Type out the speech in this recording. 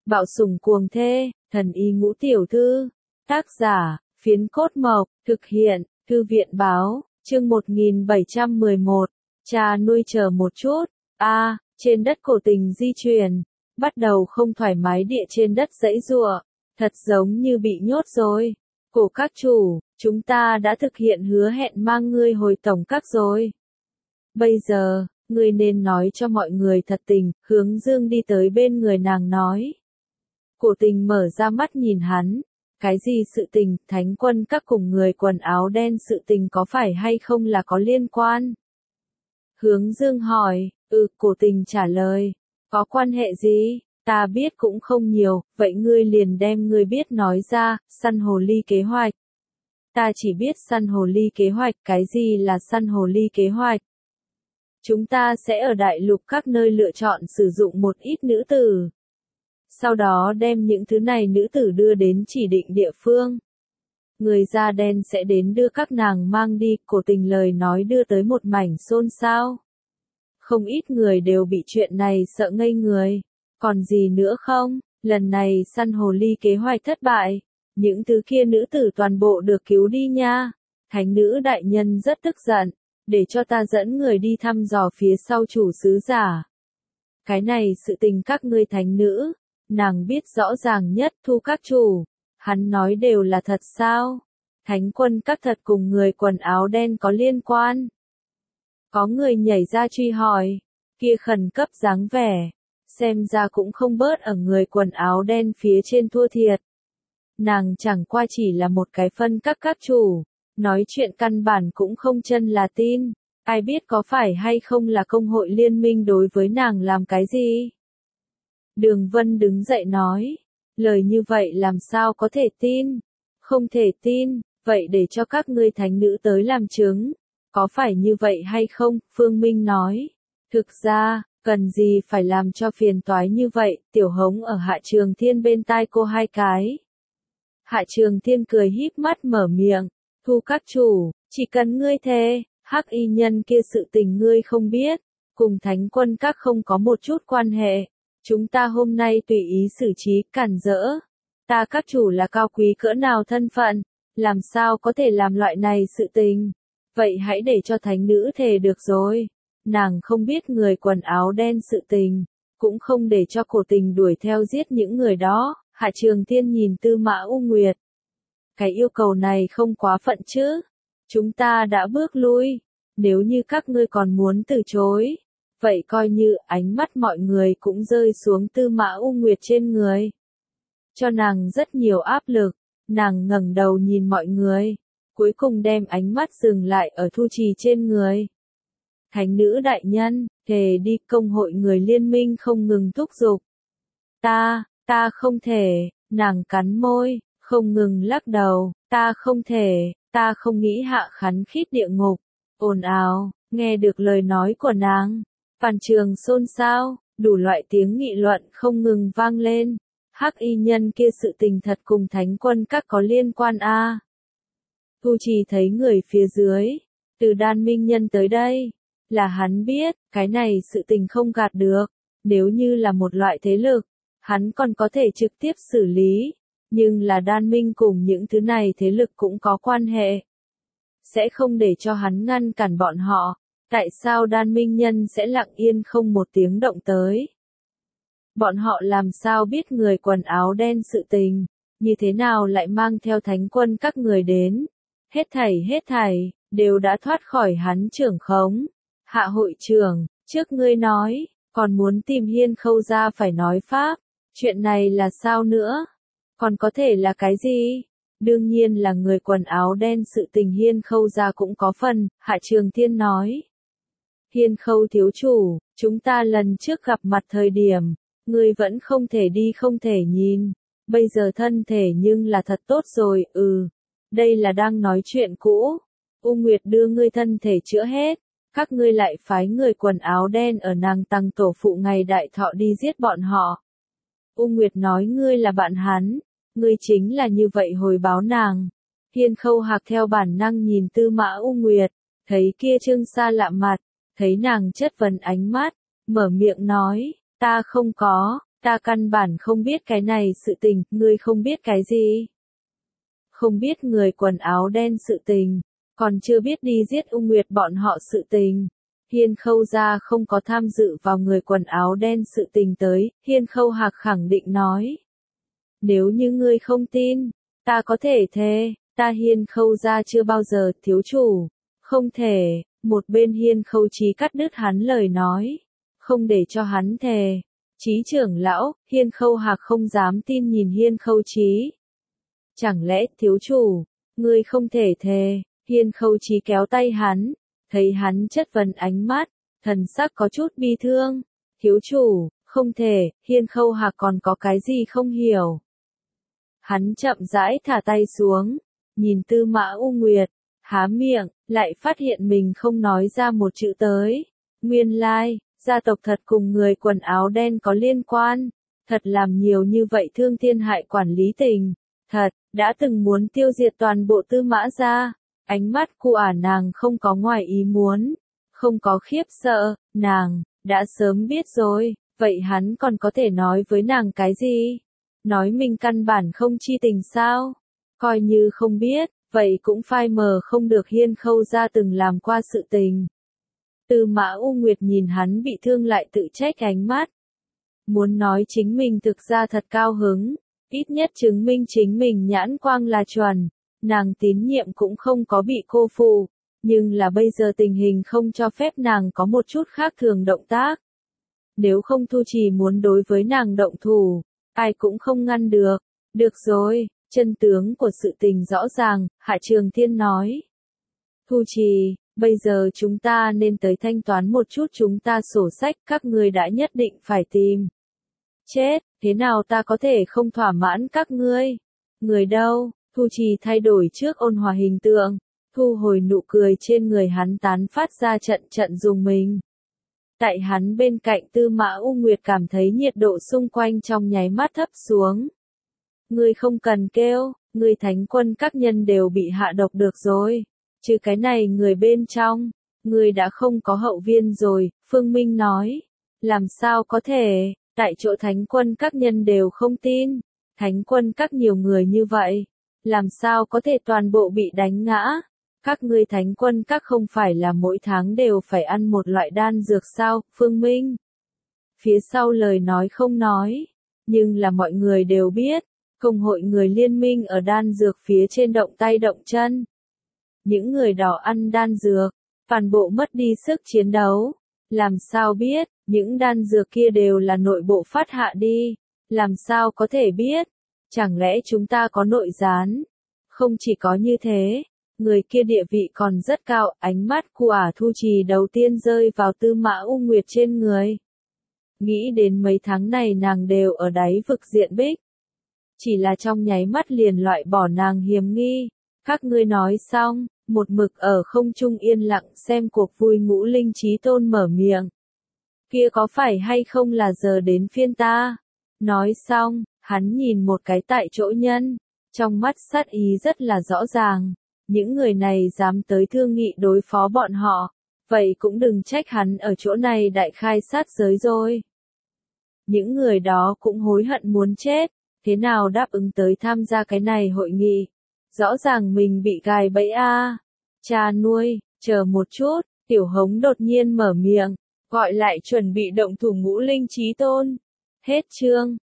Bạo sủng cuồng thê, thần y ngũ tiểu thư. Tác giả, Phiến Cốt Mộc, thực hiện, Thư viện báo, chương 1711. Cha nuôi chờ một chút. Trên đất cổ tình di chuyển, bắt đầu không thoải mái địa trên đất giãy giụa, thật giống như bị nhốt rồi. Cổ các chủ, chúng ta đã thực hiện hứa hẹn mang ngươi hồi tổng các rồi. Bây giờ, ngươi nên nói cho mọi người thật tình, Hướng Dương đi tới bên người nàng nói. Cổ tình mở ra mắt nhìn hắn. Cái gì sự tình, Thánh Quân các cùng người quần áo đen sự tình có phải hay không là có liên quan? Hướng Dương hỏi, cổ tình trả lời, có quan hệ gì, ta biết cũng không nhiều, vậy ngươi liền đem ngươi biết nói ra, săn hồ ly kế hoạch. Ta chỉ biết săn hồ ly kế hoạch, cái gì là săn hồ ly kế hoạch? Chúng ta sẽ ở đại lục các nơi lựa chọn sử dụng một ít nữ tử. Sau đó đem những thứ này nữ tử đưa đến chỉ định địa phương. Người da đen sẽ đến đưa các nàng mang đi, cổ tình lời nói đưa tới một mảnh xôn xao. Không ít người đều bị chuyện này sợ ngây người. Còn gì nữa không? Lần này săn hồ ly kế hoạch thất bại. Những thứ kia nữ tử toàn bộ được cứu đi nha. Thánh nữ đại nhân rất tức giận. Để cho ta dẫn người đi thăm dò phía sau chủ sứ giả. Cái này sự tình các ngươi thánh nữ. Nàng biết rõ ràng nhất, Thu các chủ. Hắn nói đều là thật sao? Thánh quân các thật cùng người quần áo đen có liên quan. Có người nhảy ra truy hỏi. Kia khẩn cấp dáng vẻ. Xem ra cũng không bớt ở người quần áo đen phía trên thua thiệt. Nàng chẳng qua chỉ là một cái phân các chủ. Nói chuyện căn bản cũng không chân là tin. Ai biết có phải hay không là công hội liên minh đối với nàng làm cái gì? Đường Vân đứng dậy nói, lời như vậy làm sao có thể tin? Không thể tin, vậy để cho các ngươi thánh nữ tới làm chứng. Có phải như vậy hay không? Phương Minh nói, thực ra, cần gì phải làm cho phiền toái như vậy? Tiểu Hống ở Hạ Trường Thiên bên tai cô hai cái. Hạ Trường Thiên cười híp mắt mở miệng, Thu các chủ, chỉ cần ngươi thề, hắc y nhân kia sự tình ngươi không biết, cùng Thánh Quân các không có một chút quan hệ. Chúng ta hôm nay tùy ý xử trí, cản rỡ. Ta các chủ là cao quý cỡ nào thân phận, làm sao có thể làm loại này sự tình. Vậy hãy để cho thánh nữ thề được rồi. Nàng không biết người quần áo đen sự tình, cũng không để cho cổ tình đuổi theo giết những người đó. Hạ Trường Thiên nhìn Tư Mã U Nguyệt. Cái yêu cầu này không quá phận chứ. Chúng ta đã bước lui. Nếu như các ngươi còn muốn từ chối. Vậy coi như ánh mắt mọi người cũng rơi xuống Tư Mã U Nguyệt trên người. Cho nàng rất nhiều áp lực, nàng ngẩng đầu nhìn mọi người, cuối cùng đem ánh mắt dừng lại ở Thu Trì trên người. Thánh nữ đại nhân, thề đi, công hội người liên minh không ngừng thúc giục. Ta không thể, nàng cắn môi, không ngừng lắc đầu, ta không thể, ta không nghĩ hạ khắn khít địa ngục. Ồn ào, nghe được lời nói của nàng. Phàn trường xôn xao, đủ loại tiếng nghị luận không ngừng vang lên. Hắc y nhân kia sự tình thật cùng Thánh Quân các có liên quan a. Thu Trì thấy người phía dưới, từ Đan Minh Nhân tới đây, là hắn biết, cái này sự tình không gạt được. Nếu như là một loại thế lực, hắn còn có thể trực tiếp xử lý, nhưng là Đan Minh cùng những thứ này thế lực cũng có quan hệ. Sẽ không để cho hắn ngăn cản bọn họ. Tại sao Đan Minh Nhân sẽ lặng yên không một tiếng động tới? Bọn họ làm sao biết người quần áo đen sự tình, như thế nào lại mang theo Thánh Quân các người đến? Hết thảy, đều đã thoát khỏi hắn trưởng khống. Hạ hội trưởng, trước ngươi nói, còn muốn tìm Hiên Khâu ra phải nói pháp, chuyện này là sao nữa? Còn có thể là cái gì? Đương nhiên là người quần áo đen sự tình Hiên Khâu ra cũng có phần, Hạ Trường Thiên nói. Hiên Khâu thiếu chủ, chúng ta lần trước gặp mặt thời điểm, ngươi vẫn không thể đi không thể nhìn, bây giờ thân thể nhưng là thật tốt rồi, đây là đang nói chuyện cũ. U Nguyệt đưa ngươi thân thể chữa hết, các ngươi lại phái người quần áo đen ở nàng Tăng tổ phụ ngày đại thọ đi giết bọn họ. U Nguyệt nói ngươi là bạn hắn, ngươi chính là như vậy hồi báo nàng. Hiên Khâu Hạc theo bản năng nhìn Tư Mã U Nguyệt, thấy kia trương xa lạ mặt. Thấy nàng chất vấn ánh mắt, mở miệng nói, ta Ta căn bản không biết cái này sự tình, ngươi không biết cái gì? Không biết người quần áo đen sự tình, còn chưa biết đi giết Ung Nguyệt bọn họ sự tình. Hiên Khâu gia không có tham dự vào người quần áo đen sự tình tới, Hiên Khâu Hạc khẳng định nói. Nếu như ngươi không tin, ta có thể thề, ta Hiên Khâu gia chưa bao giờ thiếu chủ. Không thể, một bên Hiên Khâu Chí cắt đứt hắn lời nói. Không để cho hắn thề. Chí trưởng lão, Hiên Khâu Hạc không dám tin nhìn Hiên Khâu Chí. Chẳng lẽ thiếu chủ, ngươi không thể thề? Hiên Khâu Chí kéo tay hắn, thấy hắn chất vấn ánh mắt, thần sắc có chút bi thương. Thiếu chủ, không thể, Hiên Khâu Hạc còn có cái gì không hiểu. Hắn chậm rãi thả tay xuống, nhìn Tư Mã U Nguyệt, há miệng, lại phát hiện mình không nói ra một chữ tới. Nguyên lai, gia tộc thật cùng người quần áo đen có liên quan, thật làm nhiều như vậy thương thiên hại quản lý tình, thật, đã từng muốn tiêu diệt toàn bộ Tư Mã gia. Ánh mắt của nàng không có ngoài ý muốn, không có khiếp sợ, nàng, đã sớm biết rồi, vậy hắn còn có thể nói với nàng cái gì? Nói mình căn bản không chi tình sao? Coi như không biết, vậy cũng phai mờ không được Hiên Khâu gia từng làm qua sự tình. Tư Mã U Nguyệt nhìn hắn bị thương lại tự trách ánh mắt. Muốn nói chính mình thực ra thật cao hứng, ít nhất chứng minh chính mình nhãn quang là chuẩn. Nàng tín nhiệm cũng không có bị cô phụ, nhưng là bây giờ tình hình không cho phép nàng có một chút khác thường động tác. Nếu không Thu Trì muốn đối với nàng động thủ, ai cũng không ngăn được. Được rồi, chân tướng của sự tình rõ ràng, Hạ Trường Thiên nói. Thu Trì, bây giờ chúng ta nên tới thanh toán một chút chúng ta sổ sách, các ngươi đã nhất định phải tìm. Chết, thế nào ta có thể không thỏa mãn các ngươi? Người đâu? Thu Trì thay đổi trước ôn hòa hình tượng, thu hồi nụ cười trên người hắn tán phát ra trận trận dùng mình. Tại hắn bên cạnh Tư Mã U Nguyệt cảm thấy nhiệt độ xung quanh trong nháy mắt thấp xuống. Ngươi không cần kêu, ngươi thánh quân các nhân đều bị hạ độc được rồi. Chứ cái này người bên trong, ngươi đã không có hậu viên rồi, Phương Minh nói. Làm sao có thể, tại chỗ thánh quân các nhân đều không tin. Thánh quân các nhiều người như vậy. Làm sao có thể toàn bộ bị đánh ngã? Các ngươi thánh quân các không phải là mỗi tháng đều phải ăn một loại đan dược sao, Phương Minh? Phía sau lời nói không nói, nhưng là mọi người đều biết, công hội người liên minh ở đan dược phía trên động tay động chân. Những người đó ăn đan dược, toàn bộ mất đi sức chiến đấu. Làm sao biết, những đan dược kia đều là nội bộ phát hạ đi? Làm sao có thể biết? Chẳng lẽ chúng ta có nội gián? Không chỉ có như thế, người kia địa vị còn rất cao, ánh mắt của Thu Trì đầu tiên rơi vào Tư Mã U Nguyệt trên người. Nghĩ đến mấy tháng này nàng đều ở đáy vực diện bích. Chỉ là trong nháy mắt liền loại bỏ nàng hiểm nghi. Các ngươi nói xong, một mực ở không trung yên lặng xem cuộc vui Ngũ Linh Chí Tôn mở miệng. Kia có phải hay không là giờ đến phiên ta? Nói xong, hắn nhìn một cái tại chỗ nhân, trong mắt sát ý rất là rõ ràng, những người này dám tới thương nghị đối phó bọn họ, vậy cũng đừng trách hắn ở chỗ này đại khai sát giới rồi. Những người đó cũng hối hận muốn chết, thế nào đáp ứng tới tham gia cái này hội nghị, rõ ràng mình bị gài bẫy a. Cha nuôi, chờ một chút, Tiểu Hống đột nhiên mở miệng, gọi lại chuẩn bị động thủ Ngũ Linh Chí Tôn. Hết chương.